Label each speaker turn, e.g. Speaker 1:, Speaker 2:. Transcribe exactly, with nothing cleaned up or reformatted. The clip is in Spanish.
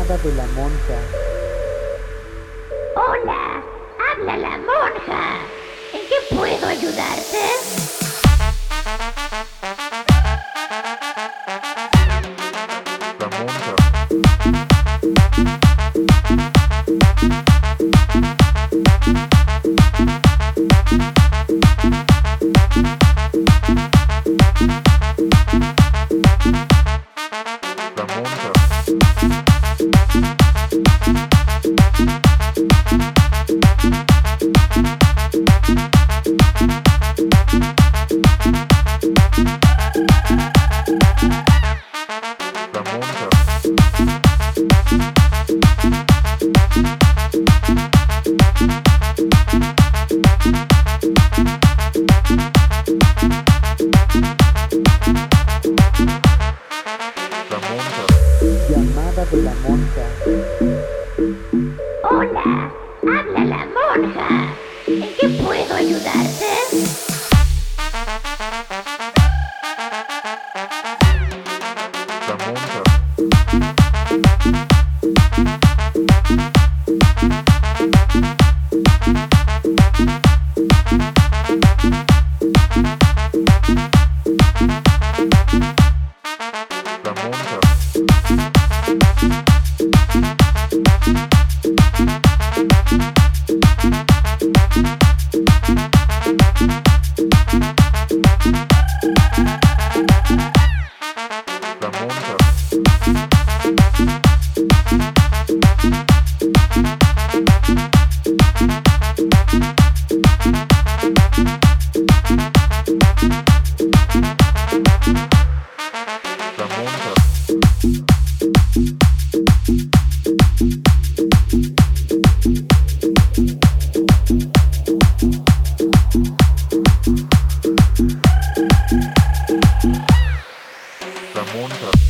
Speaker 1: Llamada de la monja.
Speaker 2: Hola, habla la monja. ¿En qué puedo ayudarte?
Speaker 3: La monja. La monja. La monja. La monja.
Speaker 1: Llamada de la monja.
Speaker 2: Hola, habla la monja. ¿En qué puedo ayudarte?
Speaker 3: La monja. La monja. La monja. La monja. La monja.